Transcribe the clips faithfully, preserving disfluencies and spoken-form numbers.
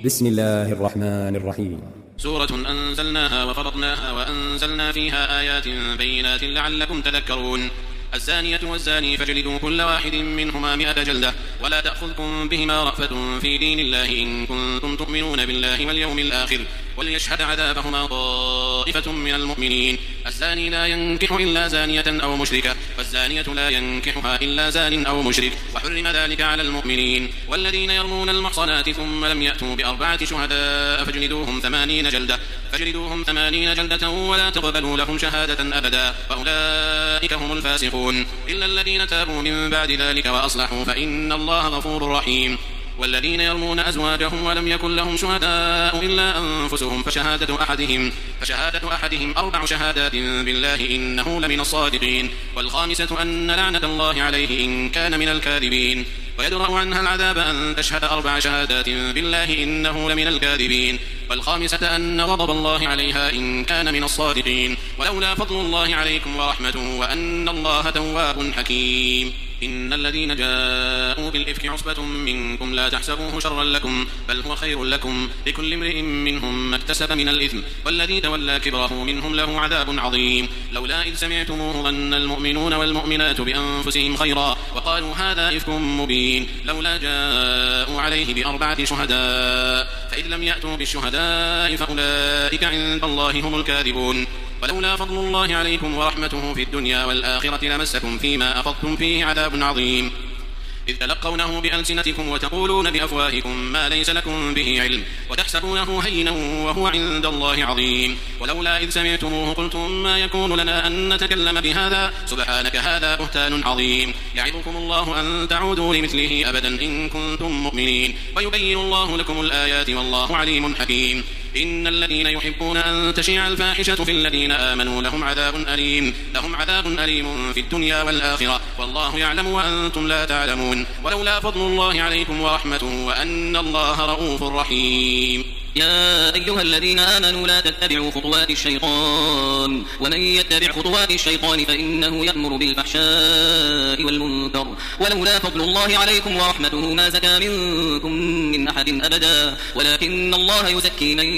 بسم الله الرحمن الرحيم. سورة أنزلناها وفرضناها وأنزلنا فيها آيات بينات لعلكم تذكرون. الزانية والزاني فاجلدوا كل واحد منهما مئة جلدة ولا تأخذكم بهما رأفة في دين الله إن كنتم تؤمنون بالله واليوم الآخر وليشهد عذابهما طائفة من المؤمنين. الزاني لا ينكح إلا زانية أو مشركة والزانية لا ينكحها إلا زان أو مشرك وحرم ذلك على المؤمنين. والذين يرمون المحصنات ثم لم يأتوا بأربعة شهداء فاجلدوهم ثمانين جلدة فاجلدوهم ثمانين جلدة ولا تقبلوا لهم شهادة أبدا وأولئك هم الفاسقون إلا الذين تابوا من بعد ذلك وأصلحوا فإن الله غفور رحيم. والذين يرمون أزواجهم ولم يكن لهم شهداء إلا أنفسهم فشهادة أحدهم, فشهادة أحدهم أربع شهادات بالله إنه لمن الصادقين. والخامسة أن لعنة الله عليه إن كان من الكاذبين. ويدرأ عنها العذاب أن تشهد أربع شهادات بالله إنه لمن الكاذبين. والخامسة أن غضب الله عليها إن كان من الصادقين. ولولا فضل الله عليكم ورحمته وأن الله تواب حكيم. إن الذين جاءوا بالإفك عصبة منكم لا تحسبوه شرا لكم بل هو خير لكم لكل امرئ منهم ما اكتسب من الإثم والذي تولى كبره منهم له عذاب عظيم. لولا إذ سمعتموه ظن المؤمنون والمؤمنات بأنفسهم خيرا وقالوا هذا إفك مبين لولا جاءوا عليه بأربعة شهداء فإذ لم يأتوا بالشهداء فأولئك عند الله هم الكاذبون. ولولا فضل الله عليكم ورحمته في الدنيا والآخرة لمسكم فيما أفضتم فيه عذاب عظيم إذ تلقونه بألسنتكم وتقولون بأفواهكم ما ليس لكم به علم وتحسبونه هينا وهو عند الله عظيم. ولولا إذ سمعتموه قلتم ما يكون لنا أن نتكلم بهذا سبحانك هذا بهتان عظيم. يعظكم الله أن تعودوا لمثله أبدا إن كنتم مؤمنين ويبين الله لكم الآيات والله عليم حكيم. إن الذين يحبون أن تشيع الفاحشة في الذين آمنوا لهم عذاب أليم لهم عذاب أليم في الدنيا والآخرة والله يعلم وأنتم لا تعلمون. ولولا فضل الله عليكم ورحمته وأن الله رؤوف رحيم. يا أيها الذين آمنوا لا تتبعوا خطوات الشيطان ومن يتبع خطوات الشيطان فإنه يأمر بالفحشاء والمنكر ولولا فضل الله عليكم ورحمته ما زكى منكم من أحد أبدا ولكن الله يزكي من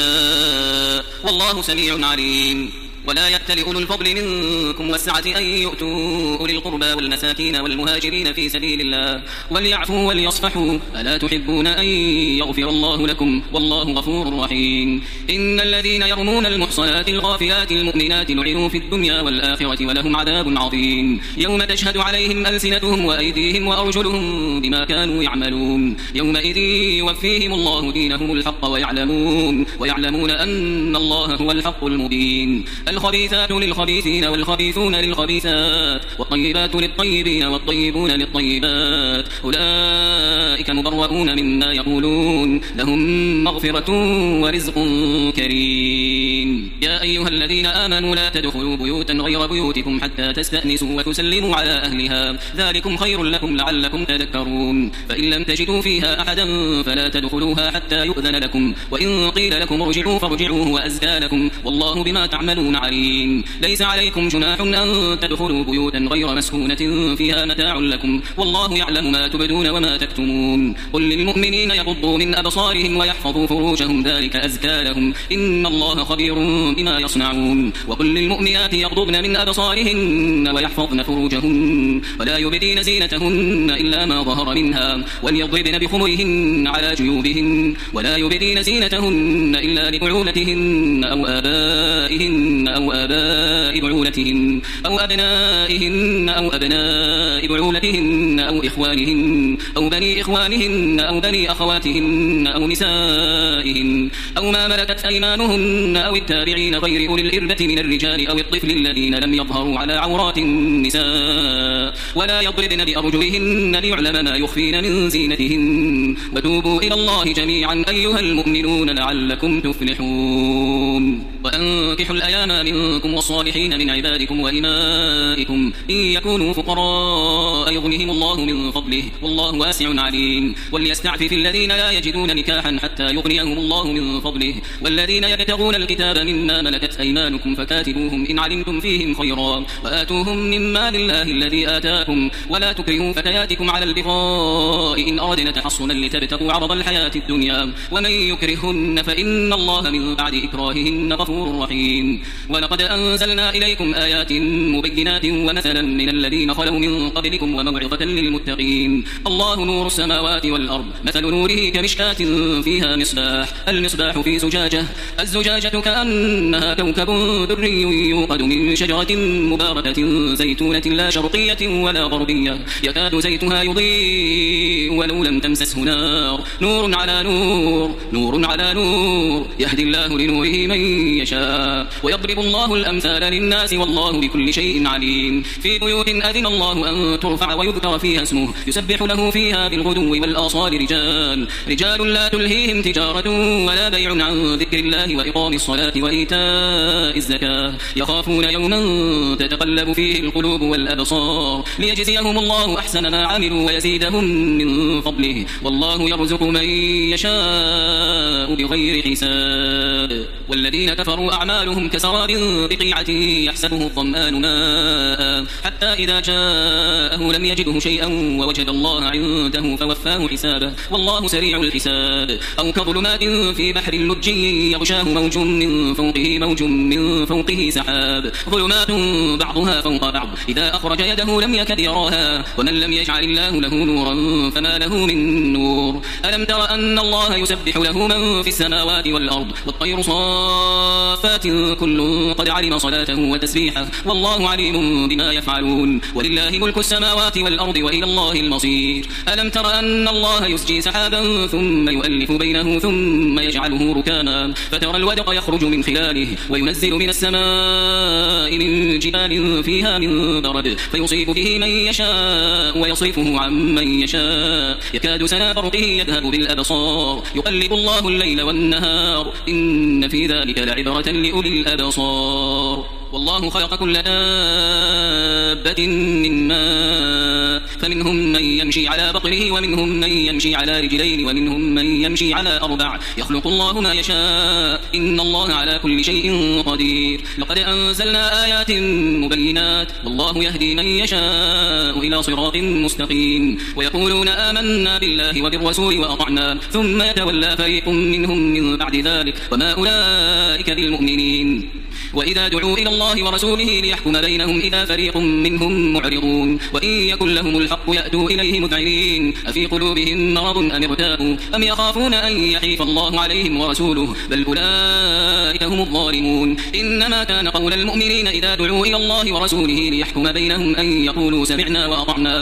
يشاء والله سميع عليم. ولا يأتل أولو الفضل منكم والسعة أن يؤتوا أولي القربى والمساكين والمهاجرين في سبيل الله وليعفوا وليصفحوا ألا تحبون أن يغفر الله لكم والله غفور رحيم. إن الذين يرمون المحصنات الغافلات المؤمنات لعنوا في الدنيا والآخرة ولهم عذاب عظيم يوم تشهد عليهم ألسنتهم وأيديهم وأرجلهم بما كانوا يعملون يومئذ يوفيهم الله دينهم الحق ويعلمون, ويعلمون أن الله هو الحق المبين. الخبيثات للخبيثين والخبيثون للخبيثات والطيبات للطيبين والطيبون للطيبات أولئك مبرؤون مما يقولون لهم مغفرة ورزق كريم. يا أيها الذين آمنوا لا تدخلوا بيوتا غير بيوتكم حتى تستأنسوا وتسلموا على أهلها ذلكم خير لكم لعلكم تذكرون. فإن لم تجدوا فيها أحدا فلا تدخلوها حتى يؤذن لكم وإن قيل لكم ارجعوا فارجعوا هو أزكى لكم والله بما تعملون عليم. ليس عليكم جناح أن تدخلوا بيوتا غير مسكونة فيها متاع لكم والله يعلم ما تبدون وما تكتمون. قل للمؤمنين يغضوا من أبصارهم ويحفظوا فروجهم ذلك أزكى لهم إن الله خبير بما يصنعون. وقل للمؤمنات يغضبن من أبصارهن ويحفظن فروجهن ولا يبدين زينتهن إلا ما ظهر منها وليضربن بخمرهن على جيوبهن ولا يبدين زينتهن إلا لبعولتهن أو آبائهن أو آباء بعولتهن أو أبنائهن أو أبناء بعولتهن أو إخوانهن أو بني إخوانهن أو بني أخواتهن أو نسائهن أو ما ملكت أيمانهن أو التابعين غير أولي الإربة من الرجال أو الطفل الذين لم يظهروا على عورات النساء ولا يضربن بأرجلهن ليعلم ما يخفين من زينتهن وتوبوا إلى الله جميعا أيها المؤمنون لعلكم تفلحون. وأنكحوا الأيام الأولى منكم والصالحين من عبادكم وإمائكم إن يكونوا فقراء يغنهم الله من فضله والله واسع عليم وليستعفف الذين لا يجدون نكاحا حتى يغنيهم الله من فضله والذين يبتغون الكتاب مما ملكت أيمانكم فكاتبوهم إن علمتم فيهم خيرا وآتوهم من مال الله الذي آتاكم ولا تكرهوا فتياتكم على البغاء إن أردنا تحصنا لتبتغوا عرض الحياة الدنيا ومن يكرهن فإن الله من بعد إكراههن غفور رحيم ولقد أنزلنا إليكم آيات مبينات ومثلا من الذين خلوا من قبلكم وموعظة للمتقين الله نور السماوات والأرض مثل نوره كمشكاة فيها مصباح المصباح في زجاجة الزجاجة كأنها كوكب دري يوقد من شجرة مباركة زيتونة لا شرقية ولا غربية يكاد زيتها يضيء ولو لم تمسسه نار نور على نور نور على نور يهدي الله لنوره من يشاء ويضرب الله الأمثال للناس والله بكل شيء عليم في بيوت أذن الله أن ترفع ويذكر فيها اسمه يسبح له فيها بالغدو والآصال رجال رجال لا تلهيهم تجارة ولا بيع عن ذكر الله وإقام الصلاة وإيتاء الزكاة يخافون يوما تتقلب فيه القلوب والأبصار ليجزيهم الله أحسن ما عملوا ويزيدهم من فضله والله يرزق من يشاء بغير حساب والذين كفروا أعمالهم كسراب بقيعة يحسبه الظمآن ماء حتى إذا جاءه لم يجده شيئا ووجد الله عنده فوفاه حسابه والله سريع الحساب أو كظلمات في بحر اللجي يغشاه موج من فوقه موج من فوقه سحاب ظلمات بعضها فوق بعض إذا أخرج يده لم يكد يراها ومن لم يجعل الله له نورا فما له من نور ألم تر أن الله يسبح له من في السماوات والأرض والطير صافات كل قد علم صلاته وتسبيحه والله عليم بما يفعلون ولله ملك السماوات والأرض وإلى الله المصير ألم تر أن الله يسجي سحابا ثم يؤلف بينه ثم يجعله ركاما فترى الودق يخرج من خلاله وينزل من السماء من جبال فيها من برد فيصيب به من يشاء ويصرفه عن من يشاء يكاد سنا برقه يذهب بالأبصار يقلب الله الليل والنهار إن في ذلك لعبرة لأولي الأبصار والله خلق كل دابة من ماء فمنهم من يمشي على بطنه ومنهم من يمشي على رجلين ومنهم من يمشي على أربع يخلق الله ما يشاء إن الله على كل شيء قدير لقد أنزلنا آيات مبينات والله يهدي من يشاء إلى صراط مستقيم ويقولون آمنا بالله وبالرسول وأطعنا ثم يتولى فريق منهم من بعد ذلك وما أولئك بالمؤمنين وإذا دعوا إلى الله ورسوله ليحكم بينهم إذا فريق منهم معرضون وإن يكن لهم الحق يأتوا إليه مذعنين أفي قلوبهم مرض أم ارتابوا أم يخافون أن يحيف الله عليهم ورسوله بل أولئك هم الظالمون إنما كان قول المؤمنين إذا دعوا إلى الله ورسوله ليحكم بينهم أن يقولوا سمعنا وأطعنا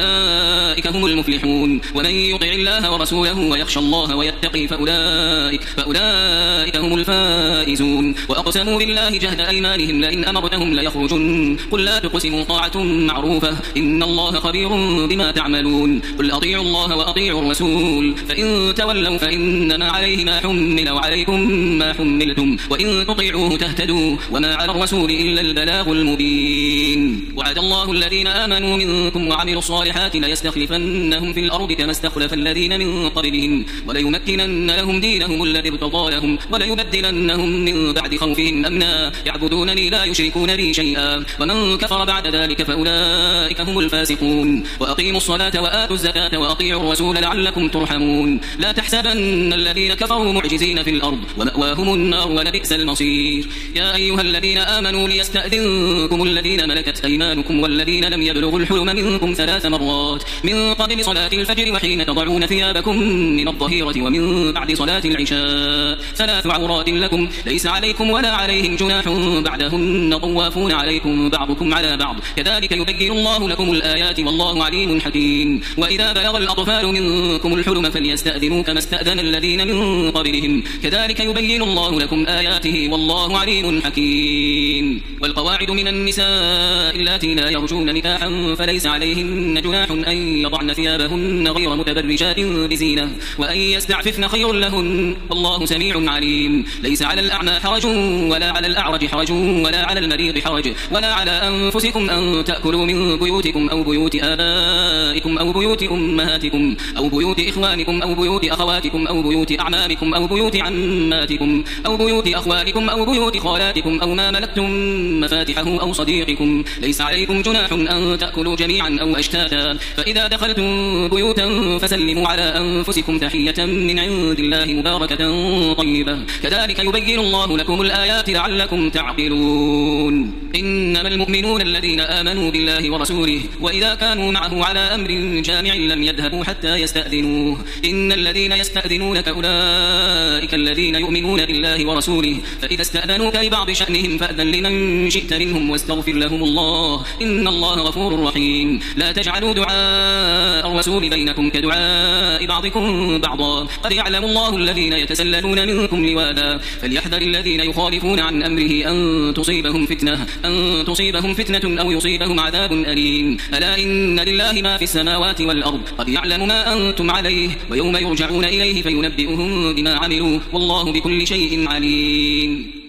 وأولئك هم المفلحون ومن يطع الله ورسوله ويخشى الله ويتقي فأولئك, فأولئك هم الفائزون وأقسموا بالله جهد أيمانهم لئن أمرتهم ليخرجن قل لا تقسموا طاعة معروفة إن الله خبير بما تعملون قل أطيعوا الله وأطيعوا الرسول فإن تولوا فإنما عليه ما حمل وعليكم ما حملتم وإن تطيعوه تهتدوا وما على الرسول إلا البلاغ المبين وعد الله الذين آمنوا منكم وعملوا الصالحات ليستخلفنهم في الأرض كما استخلف الذين من قبلهم وليمكنن لهم دينهم الذي ارتضى لهم وليبدلنهم من بعد خوفهم أمنا يعبدونني لا يشركون بي شيئا ومن كفر بعد ذلك فأولئك هم الفاسقون وأقيموا الصلاة وآتوا الزكاة وأطيعوا الرسول لعلكم ترحمون لا تحسبن الذين كفروا معجزين في الأرض ومأواهم النار ولبئس المصير يا أيها الذين آمنوا ليستأذنكم الذين ملكت أيمانكم والذين لم يبلغوا الحلم منكم ثلاث مرات من قبل صلاة الفجر وحين تضعون ثيابكم من الظهيرة ومن بعد صلاة العشاء ثلاث عورات لكم ليس عليكم ولا عليهم جناح بعدهن طوافون عليكم بعضكم على بعض كذلك يبين الله لكم الآيات والله عليم حكيم وإذا بلغ الأطفال منكم الحلم فليستأذنوا كما استأذن الذين من قبلهم كذلك يبين الله لكم آياته والله عليم حكيم والقواعد من النساء اللاتي لا يرجون نكاحا فليس عليهن جناح أن يضعن ثيابهن غير متبرجات بزينة وأن يستعففن خير لهن والله سميع عليم ليس على الأعمى حرج ولا على الأعرج حرج ولا على المريض حرج ولا على أنفسكم أن تأكلوا من بيوتكم أو بيوت آبائكم أو بيوت أمهاتكم أو بيوت إخوانكم أو بيوت أخواتكم أو بيوت أعمامكم أو بيوت عماتكم أو بيوت أخوالكم أو بيوت خالاتكم أو ما ملكتم مفاتحه أو صديقكم. ليس عليكم جناح أن تأكلوا جميعا أو أشتاتا. فإذا دخلتم بيوتا فسلموا على أنفسكم تحية من عند الله مباركة طيبة. كذلك يبين الله لكم الآيات لعلكم تعقلون. إنما المؤمنون الذين آمنوا بالله ورسوله وإذا كانوا معه على أمر جامع لم يذهبوا حتى يستأذنوه. إن الذين يستأذنونك أولئك الذين يؤمنون بالله ورسوله فإذا استأذنوك لبعض شأنهم فأذن لمن شئت منهم واستغفر لهم الله إن الله غفور رحيم. لا تجعلوا دعاء الرسول بينكم كدعاء بعضكم بعضا قد يعلم الله الذين يتسللون منكم لواذا فليحذر الذين يخالفون عن أمره أن تصيبهم فتنة أن تصيبهم فتنة أو يصيبهم عذاب أليم. ألا إن لله ما في السماوات والأرض قد يعلم ما أنتم عليه ويوم يرجعون إليه فينبئهم بما عملوا والله بكل شيء عليم.